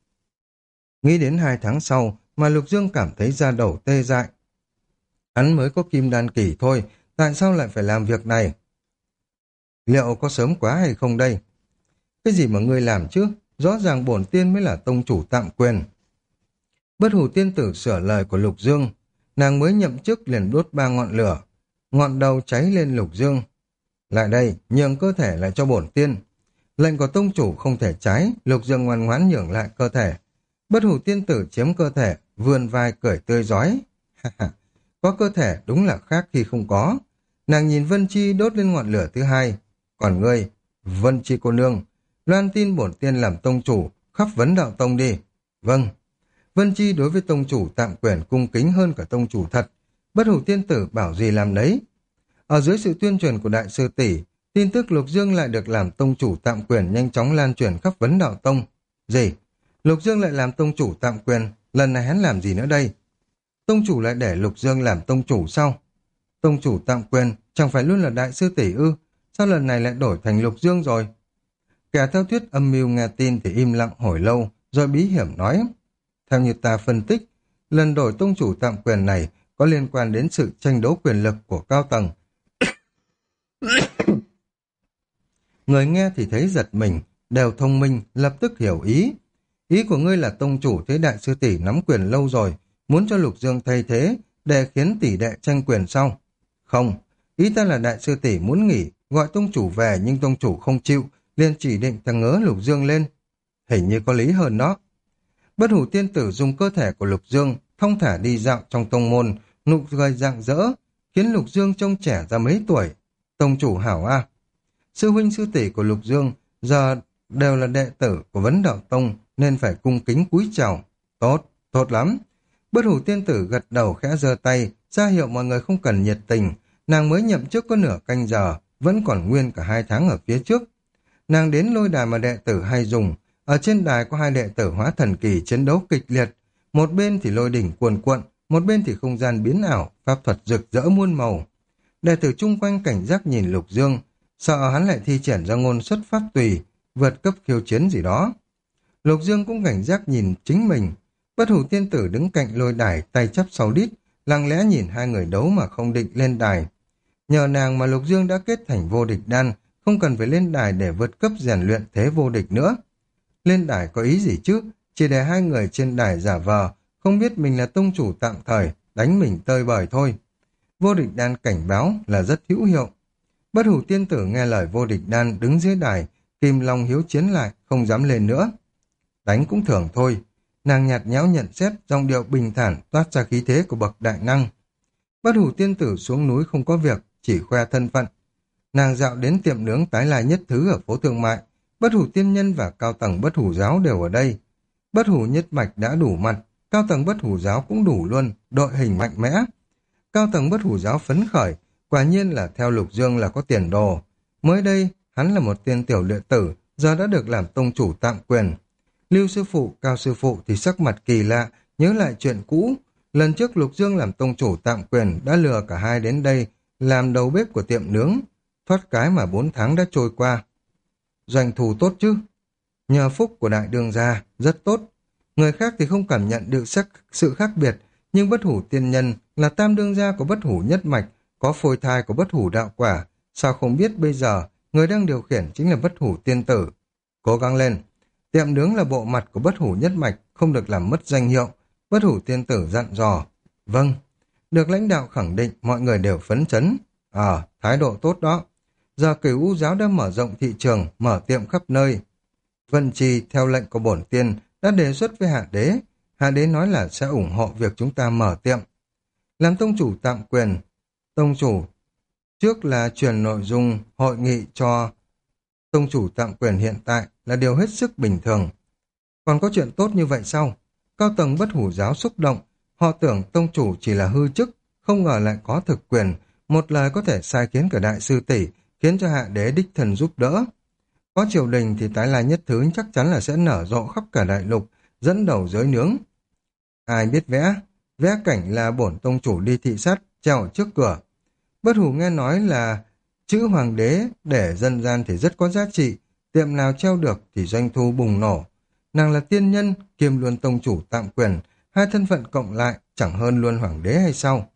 Nghĩ đến 2 tháng sau mà Lục Dương cảm thấy da đầu tê dại. Hắn mới có kim đan kỳ thôi, tại sao lại phải làm việc này? Liệu có sớm quá hay không đây? Cái gì mà ngươi làm chứ? Rõ ràng bổn tiên mới là tông chủ tạm quyền. Bất Hủ tiên tử sửa lời của Lục Dương. Nàng mới nhậm chức liền đốt 3 ngọn lửa. Ngọn đầu cháy lên Lục Dương. Lại đây, nhường cơ thể lại cho bổn tiên. Lệnh của tông chủ không thể trái, Lục Dương ngoan ngoãn nhường lại cơ thể. Bất Hủ tiên tử chiếm cơ thể, vươn vai cười tươi rói. Có cơ thể đúng là khác khi không có. Nàng nhìn Vân Chi đốt lên ngọn lửa thứ 2. Còn ngươi, Vân Chi cô nương, loan tin bổn tiên làm tông chủ, khắp Vấn Đạo Tông đi. Vâng. Vân Chi đối với tông chủ tạm quyền cung kính hơn cả tông chủ thật. Bất Hủ tiên tử bảo gì làm đấy. Ở dưới sự tuyên truyền của đại sư tỷ, tin tức Lục Dương lại được làm tông chủ tạm quyền nhanh chóng lan truyền khắp Vấn Đạo Tông. Gì? Lục Dương lại làm tông chủ tạm quyền, lần này hắn làm gì nữa đây? Tông chủ lại để Lục Dương làm tông chủ sao? Tông chủ tạm quyền chẳng phải luôn là đại sư tỷ ư? Sao lần này lại đổi thành Lục Dương rồi? Kẻ theo thuyết âm mưu nghe tin thì im lặng hồi lâu, rồi bí hiểm nói. Theo như ta phân tích, lần đổi tông chủ tạm quyền này có liên quan đến sự tranh đấu quyền lực của cao tầng. Người nghe thì thấy giật mình, đều thông minh, lập tức hiểu ý. Ý của ngươi là tông chủ thấy đại sư tỷ nắm quyền lâu rồi, muốn cho Lục Dương thay thế, để khiến tỷ đệ tranh quyền sau. Không, ý ta là đại sư tỷ muốn nghỉ, gọi tông chủ về nhưng tông chủ không chịu, liền chỉ định thằng ngớ Lục Dương lên. Hình như có lý hơn đó. Bất Hủ tiên tử dùng cơ thể của Lục Dương, thong thả đi dạo trong tông môn, nụ cười rạng rỡ, khiến Lục Dương trông trẻ ra mấy tuổi. Tông chủ hảo a. Sư huynh sư tỷ của Lục Dương giờ đều là đệ tử của Vấn Đạo Tông nên phải cung kính cúi chào. Tốt, tốt lắm. Bất Hủ tiên tử gật đầu khẽ giơ tay, ra hiệu mọi người không cần nhiệt tình. Nàng mới nhậm chức có nửa canh giờ, vẫn còn nguyên cả 2 tháng ở phía trước. Nàng đến lôi đài mà đệ tử hay dùng. Ở trên đài có 2 đệ tử hóa thần kỳ chiến đấu kịch liệt. Một bên thì lôi đỉnh cuồn cuộn, một bên thì không gian biến ảo, pháp thuật rực rỡ muôn màu. Đệ tử chung quanh cảnh giác nhìn Lục Dương, sợ hắn lại thi triển ra ngôn xuất pháp tùy, vượt cấp khiêu chiến gì đó. Lục Dương cũng cảnh giác nhìn chính mình. Bất hủ tiên tử đứng cạnh lôi đài, tay chắp sau đít, lặng lẽ nhìn hai người đấu mà không định lên đài. Nhờ nàng mà Lục Dương đã kết thành vô địch đan, không cần phải lên đài để vượt cấp rèn luyện thế vô địch nữa. Lên đài có ý gì chứ? Chỉ để hai người trên đài giả vờ, không biết mình là tông chủ tạm thời, đánh mình tơi bời thôi. Vô địch đan cảnh báo là rất hữu hiệu. Bất hủ tiên tử nghe lời vô địch đan đứng dưới đài, kìm lòng hiếu chiến lại, không dám lên nữa. Đánh cũng thường thôi. Nàng nhạt nhẽo nhận xét, giọng điệu bình thản toát ra khí thế của bậc đại năng. Bất hủ tiên tử xuống núi không có việc, chỉ khoe thân phận. Nàng dạo đến tiệm nướng tái lai nhất thứ ở phố thương mại. Bất hủ tiên nhân và cao tầng bất hủ giáo đều ở đây. Bất hủ nhất mạch đã đủ mặt, cao tầng bất hủ giáo cũng đủ luôn, đội hình mạnh mẽ. Cao tầng bất hủ giáo phấn khởi, quả nhiên là theo Lục Dương là có tiền đồ. Mới đây, hắn là một tiên tiểu đệ tử, giờ đã được làm tông chủ tạm quyền. Lưu sư phụ, Cao sư phụ thì sắc mặt kỳ lạ, nhớ lại chuyện cũ. Lần trước Lục Dương làm tông chủ tạm quyền đã lừa cả hai đến đây, làm đầu bếp của tiệm nướng. Thoát cái mà 4 tháng đã trôi qua. Doanh thu tốt chứ? Nhờ phúc của đại đương gia, rất tốt. Người khác thì không cảm nhận được sự khác biệt, nhưng bất hủ tiên nhân là tam đương gia của bất hủ nhất mạch, có phôi thai của bất hủ đạo quả. Sao không biết bây giờ, người đang điều khiển chính là bất hủ tiên tử. Cố gắng lên. Tiệm nướng là bộ mặt của bất hủ nhất mạch, không được làm mất danh hiệu. Bất hủ tiên tử dặn dò. Vâng. Được lãnh đạo khẳng định, mọi người đều phấn chấn. Thái độ tốt đó. Giờ Cửu U giáo đã mở rộng thị trường, mở tiệm khắp nơi. Vân Trì theo lệnh của bổn tiên đã đề xuất với Hạ Đế. Hạ Đế nói là sẽ ủng hộ việc chúng ta mở tiệm. Làm tông chủ tạm quyền, tông chủ trước là truyền nội dung hội nghị cho tông chủ tạm quyền hiện tại là điều hết sức bình thường. Còn có chuyện tốt như vậy sao? Cao tầng bất hủ giáo xúc động, họ tưởng tông chủ chỉ là hư chức, không ngờ lại có thực quyền, một lời có thể sai khiến cả đại sư tỷ, khiến cho Hạ Đế đích thân giúp đỡ. Có triều đình thì tái lai nhất thứ chắc chắn là sẽ nở rộ khắp cả đại lục, dẫn đầu giới nướng. Ai biết vẽ? Vẽ cảnh là bổn tông chủ đi thị sát, treo ở trước cửa. Bất hủ nghe nói là chữ hoàng đế để dân gian thì rất có giá trị, tiệm nào treo được thì doanh thu bùng nổ. Nàng là tiên nhân, kiêm luôn tông chủ tạm quyền, hai thân phận cộng lại chẳng hơn luôn hoàng đế hay sao?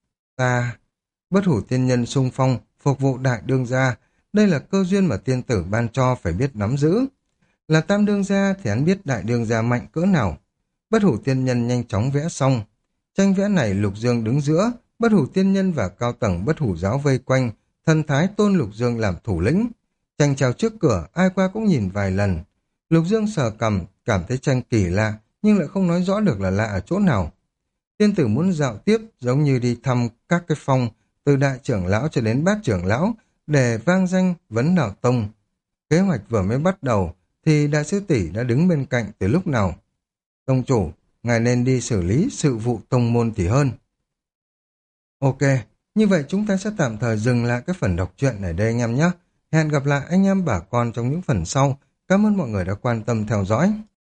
Bất hủ tiên nhân xung phong, phục vụ đại đương gia, đây là cơ duyên mà tiên tử ban cho phải biết nắm giữ. Là tam đương gia thì hắn biết đại đương gia mạnh cỡ nào. Bất hủ tiên nhân nhanh chóng vẽ xong. Tranh vẽ này Lục Dương đứng giữa, bất hủ tiên nhân và cao tầng bất hủ giáo vây quanh, thần thái tôn Lục Dương làm thủ lĩnh. Tranh treo trước cửa, ai qua cũng nhìn vài lần. Lục Dương sờ cằm, cảm thấy tranh kỳ lạ, nhưng lại không nói rõ được là lạ ở chỗ nào. Tiên tử muốn dạo tiếp, giống như đi thăm các cái phong, từ đại trưởng lão cho đến bát trưởng lão, để vang danh vấn đạo tông. Kế hoạch vừa mới bắt đầu, thì đại sư tỷ đã đứng bên cạnh từ lúc nào. Tông chủ, ngài nên đi xử lý sự vụ tông môn thì hơn. Ok, như vậy chúng ta sẽ tạm thời dừng lại cái phần đọc truyện ở đây anh em nhé. Hẹn gặp lại anh em bà con trong những phần sau. Cảm ơn mọi người đã quan tâm theo dõi.